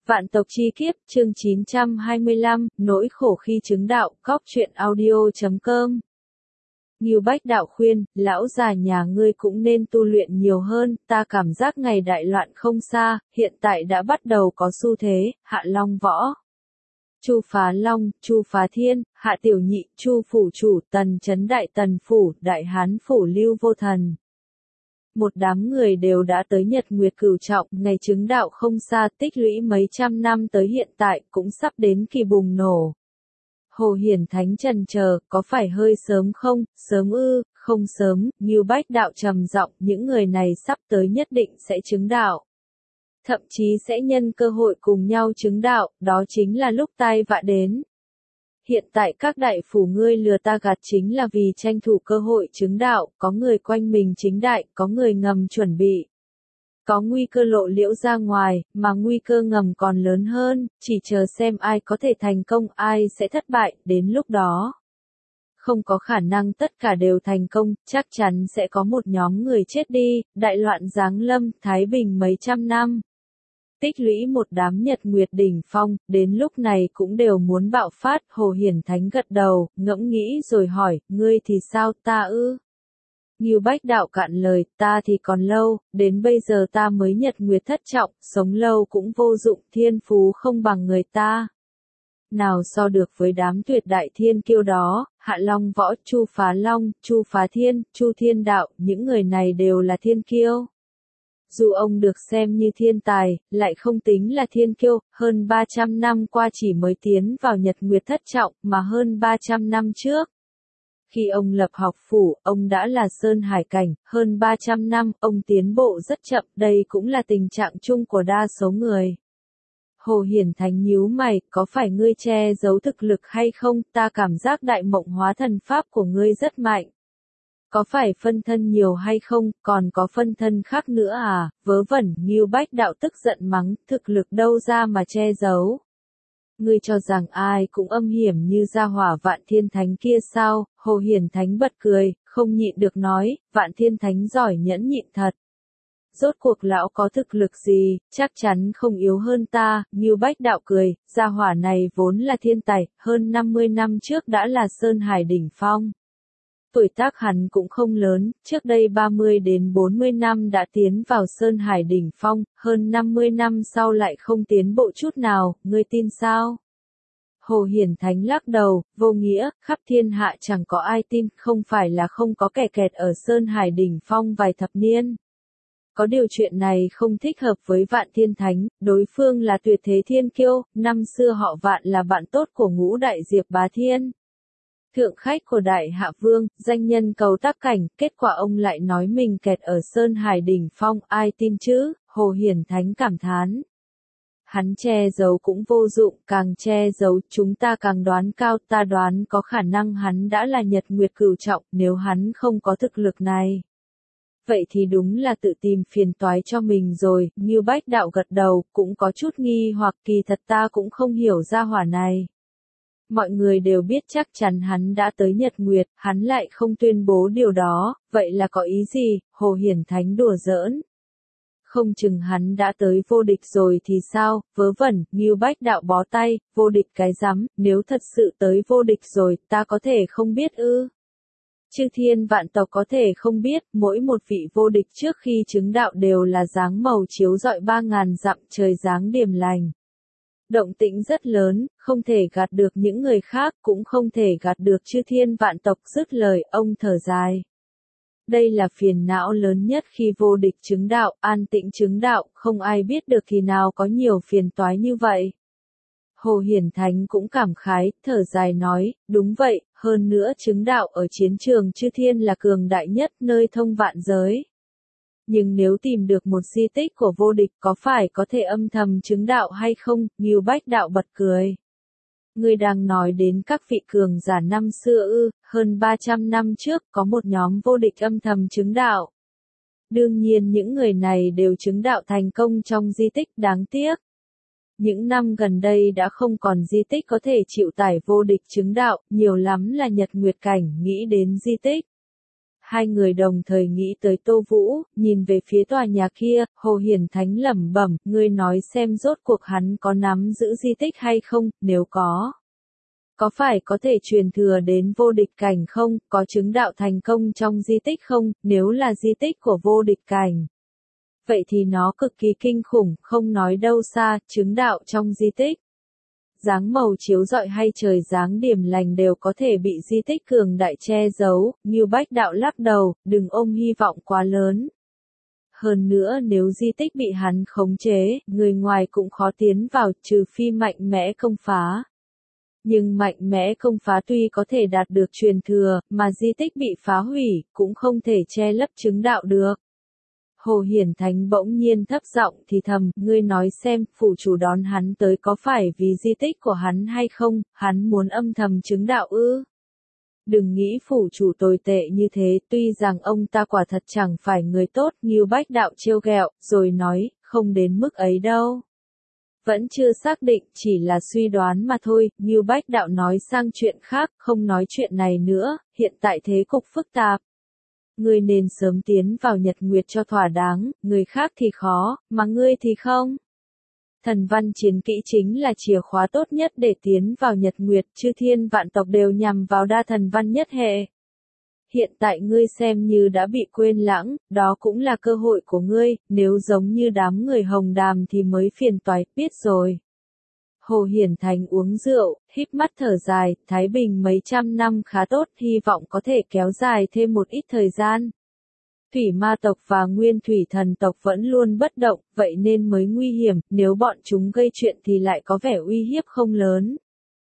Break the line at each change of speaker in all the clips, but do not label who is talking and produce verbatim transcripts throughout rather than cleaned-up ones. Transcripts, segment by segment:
Vạn tộc chi kiếp, chương chín trăm hai mươi lăm, nỗi khổ khi chứng đạo, cóc truyện audio chấm com. Ngưu Bách Đạo khuyên, lão già nhà ngươi cũng nên tu luyện nhiều hơn, ta cảm giác ngày đại loạn không xa, hiện tại đã bắt đầu có xu thế, Hạ Long Võ. Chu Phá Long, Chu Phá Thiên, Hạ Tiểu Nhị, Chu Phủ Chủ, Tần Chấn Đại Tần Phủ, Đại Hán Phủ Lưu Vô Thần. Một đám người đều đã tới Nhật Nguyệt Cửu Trọng, ngày chứng đạo không xa, tích lũy mấy trăm năm tới hiện tại, cũng sắp đến kỳ bùng nổ. Hồ Hiển Thánh trần chờ, có phải hơi sớm không, sớm ư, không sớm, Ngưu Bách Đạo trầm giọng, những người này sắp tới nhất định sẽ chứng đạo. Thậm chí sẽ nhân cơ hội cùng nhau chứng đạo, đó chính là lúc tai vạ đến. Hiện tại các đại phủ ngươi lừa ta gạt chính là vì tranh thủ cơ hội chứng đạo, có người quanh mình chính đại, có người ngầm chuẩn bị. Có nguy cơ lộ liễu ra ngoài, mà nguy cơ ngầm còn lớn hơn, chỉ chờ xem ai có thể thành công, ai sẽ thất bại, đến lúc đó. Không có khả năng tất cả đều thành công, chắc chắn sẽ có một nhóm người chết đi, đại loạn giáng lâm, Thái Bình mấy trăm năm. Tích lũy một đám Nhật Nguyệt đỉnh phong, đến lúc này cũng đều muốn bạo phát, Hồ Hiển Thánh gật đầu, ngẫm nghĩ rồi hỏi, ngươi thì sao, ta ư? Ngưu Bách Đạo cạn lời, ta thì còn lâu, đến bây giờ ta mới Nhật Nguyệt thất trọng, sống lâu cũng vô dụng, thiên phú không bằng người ta. Nào so được với đám tuyệt đại thiên kiêu đó, Hạ Long Võ, Chu Phá Long, Chu Phá Thiên, Chu Thiên Đạo, những người này đều là thiên kiêu. Dù ông được xem như thiên tài, lại không tính là thiên kiêu, hơn ba trăm năm qua chỉ mới tiến vào Nhật Nguyệt thất trọng, mà hơn ba trăm năm trước. Khi ông lập học phủ, ông đã là Sơn Hải cảnh, hơn ba trăm năm, ông tiến bộ rất chậm, đây cũng là tình trạng chung của đa số người. Hồ Hiển Thánh nhíu mày, có phải ngươi che giấu thực lực hay không, ta cảm giác đại mộng hóa thần pháp của ngươi rất mạnh. Có phải phân thân nhiều hay không, còn có phân thân khác nữa à, vớ vẩn, Ngưu Bách Đạo tức giận mắng, thực lực đâu ra mà che giấu. Ngươi cho rằng ai cũng âm hiểm như gia hỏa Vạn Thiên Thánh kia sao, Hồ Hiển Thánh bật cười, không nhịn được nói, Vạn Thiên Thánh giỏi nhẫn nhịn thật. Rốt cuộc lão có thực lực gì, chắc chắn không yếu hơn ta, Ngưu Bách Đạo cười, gia hỏa này vốn là thiên tài, hơn năm mươi năm trước đã là Sơn Hải đỉnh phong. Tuổi tác hắn cũng không lớn, trước đây ba mươi đến bốn mươi năm đã tiến vào Sơn Hải đỉnh phong, hơn năm mươi năm sau lại không tiến bộ chút nào, ngươi tin sao? Hồ Hiển Thánh lắc đầu, vô nghĩa, khắp thiên hạ chẳng có ai tin, không phải là không có kẻ kẹt ở Sơn Hải đỉnh phong vài thập niên. Có điều chuyện này không thích hợp với Vạn Thiên Thánh, đối phương là tuyệt thế thiên kiêu, năm xưa họ Vạn là bạn tốt của ngũ đại Diệp Bá Thiên. Thượng khách của Đại Hạ Vương, danh nhân cầu tác cảnh, kết quả ông lại nói mình kẹt ở Sơn Hải đỉnh phong, ai tin chứ, Hồ Hiển Thánh cảm thán. Hắn che giấu cũng vô dụng, càng che giấu chúng ta càng đoán cao, ta đoán có khả năng hắn đã là Nhật Nguyệt Cửu Trọng, nếu hắn không có thực lực này. Vậy thì đúng là tự tìm phiền toái cho mình rồi, Ngưu Bách Đạo gật đầu, cũng có chút nghi hoặc kỳ thật ta cũng không hiểu ra hỏa này. Mọi người đều biết chắc chắn hắn đã tới Nhật Nguyệt, hắn lại không tuyên bố điều đó, vậy là có ý gì, Hồ Hiển Thánh đùa giỡn. Không chừng hắn đã tới vô địch rồi thì sao, vớ vẩn, Ngưu Bách Đạo bó tay, vô địch cái rắm, nếu thật sự tới vô địch rồi, ta có thể không biết ư. Chư thiên vạn tộc có thể không biết, mỗi một vị vô địch trước khi chứng đạo đều là dáng màu chiếu rọi ba ngàn dặm trời dáng điềm lành. Động tĩnh rất lớn, không thể gạt được những người khác, cũng không thể gạt được chư thiên vạn tộc, dứt lời, ông thở dài. Đây là phiền não lớn nhất khi vô địch chứng đạo, an tĩnh chứng đạo, không ai biết được thì nào có nhiều phiền toái như vậy. Hồ Hiển Thánh cũng cảm khái, thở dài nói, đúng vậy, hơn nữa chứng đạo ở chiến trường chư thiên là cường đại nhất nơi thông vạn giới. Nhưng nếu tìm được một di tích của vô địch có phải có thể âm thầm chứng đạo hay không, Ngưu Bách Đạo bật cười. Ngươi đang nói đến các vị cường giả năm xưa ư, hơn ba trăm năm trước có một nhóm vô địch âm thầm chứng đạo. Đương nhiên những người này đều chứng đạo thành công trong di tích, đáng tiếc. Những năm gần đây đã không còn di tích có thể chịu tải vô địch chứng đạo, nhiều lắm là Nhật Nguyệt cảnh, nghĩ đến di tích. Hai người đồng thời nghĩ tới Tô Vũ, nhìn về phía tòa nhà kia, Hồ Hiển Thánh lẩm bẩm, ngươi nói xem rốt cuộc hắn có nắm giữ di tích hay không, nếu có. Có phải có thể truyền thừa đến vô địch cảnh không, có chứng đạo thành công trong di tích không, nếu là di tích của vô địch cảnh. Vậy thì nó cực kỳ kinh khủng, không nói đâu xa, chứng đạo trong di tích. Dáng màu chiếu rọi hay trời dáng điểm lành đều có thể bị di tích cường đại che giấu, Ngưu Bách Đạo lắc đầu, đừng ôm hy vọng quá lớn. Hơn nữa nếu di tích bị hắn khống chế, người ngoài cũng khó tiến vào, trừ phi mạnh mẽ công phá. Nhưng mạnh mẽ công phá tuy có thể đạt được truyền thừa, mà di tích bị phá hủy, cũng không thể che lấp chứng đạo được. Hồ Hiển Thánh bỗng nhiên thấp giọng thì thầm, ngươi nói xem, phủ chủ đón hắn tới có phải vì di tích của hắn hay không, hắn muốn âm thầm chứng đạo ư? Đừng nghĩ phủ chủ tồi tệ như thế, tuy rằng ông ta quả thật chẳng phải người tốt, Ngưu Bách Đạo trêu ghẹo, rồi nói, không đến mức ấy đâu. Vẫn chưa xác định, chỉ là suy đoán mà thôi, Ngưu Bách Đạo nói sang chuyện khác, không nói chuyện này nữa, hiện tại thế cục phức tạp. Ngươi nên sớm tiến vào Nhật Nguyệt cho thỏa đáng, người khác thì khó, mà ngươi thì không. Thần văn chiến kỹ chính là chìa khóa tốt nhất để tiến vào Nhật Nguyệt, chư thiên vạn tộc đều nhằm vào đa thần văn nhất hệ. Hiện tại ngươi xem như đã bị quên lãng, đó cũng là cơ hội của ngươi, nếu giống như đám người Hồng Đàm thì mới phiền toái, biết rồi. Hồ Hiển Thành uống rượu, híp mắt thở dài, Thái Bình mấy trăm năm khá tốt, hy vọng có thể kéo dài thêm một ít thời gian. Thủy ma tộc và nguyên thủy thần tộc vẫn luôn bất động, vậy nên mới nguy hiểm, nếu bọn chúng gây chuyện thì lại có vẻ uy hiếp không lớn.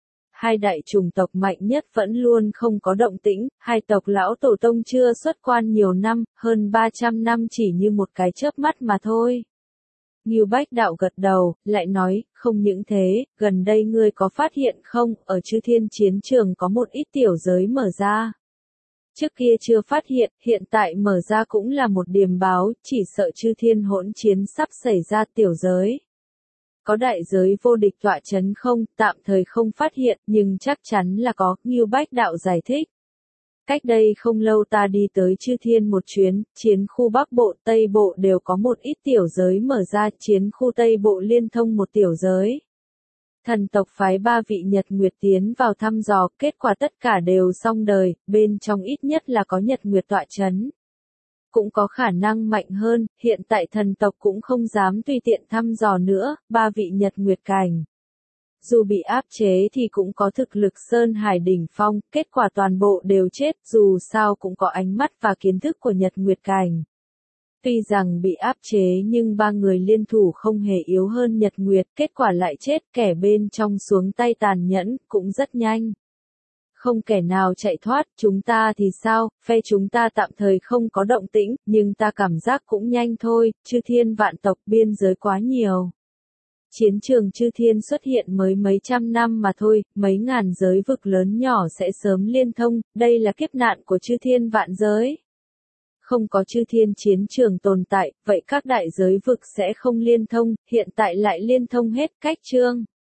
Hai đại chủng tộc mạnh nhất vẫn luôn không có động tĩnh, hai tộc lão tổ tông chưa xuất quan nhiều năm, hơn ba trăm năm chỉ như một cái chớp mắt mà thôi. Ngưu Bách Đạo gật đầu, lại nói, không những thế, gần đây ngươi có phát hiện không, ở chư thiên chiến trường có một ít tiểu giới mở ra. Trước kia chưa phát hiện, hiện tại mở ra cũng là một điềm báo, chỉ sợ chư thiên hỗn chiến sắp xảy ra tiểu giới. Có đại giới vô địch tọa chấn không, tạm thời không phát hiện, nhưng chắc chắn là có, Ngưu Bách Đạo giải thích. Cách đây không lâu ta đi tới chư thiên một chuyến, chiến khu Bắc Bộ, Tây Bộ đều có một ít tiểu giới mở ra, chiến khu Tây Bộ liên thông một tiểu giới. Thần tộc phái ba vị Nhật Nguyệt tiến vào thăm dò, kết quả tất cả đều xong đời, bên trong ít nhất là có Nhật Nguyệt tọa chấn. Cũng có khả năng mạnh hơn, hiện tại thần tộc cũng không dám tùy tiện thăm dò nữa, ba vị Nhật Nguyệt cảnh. Dù bị áp chế thì cũng có thực lực Sơn Hải đỉnh phong, kết quả toàn bộ đều chết, dù sao cũng có ánh mắt và kiến thức của Nhật Nguyệt cảnh. Tuy rằng bị áp chế nhưng ba người liên thủ không hề yếu hơn Nhật Nguyệt, kết quả lại chết, kẻ bên trong xuống tay tàn nhẫn, cũng rất nhanh. Không kẻ nào chạy thoát, chúng ta thì sao, phe chúng ta tạm thời không có động tĩnh, nhưng ta cảm giác cũng nhanh thôi, chư thiên vạn tộc biên giới quá nhiều. Chiến trường chư thiên xuất hiện mới mấy trăm năm mà thôi, mấy ngàn giới vực lớn nhỏ sẽ sớm liên thông, đây là kiếp nạn của chư thiên vạn giới. Không có chư thiên chiến trường tồn tại, vậy các đại giới vực sẽ không liên thông, hiện tại lại liên thông hết cách chương.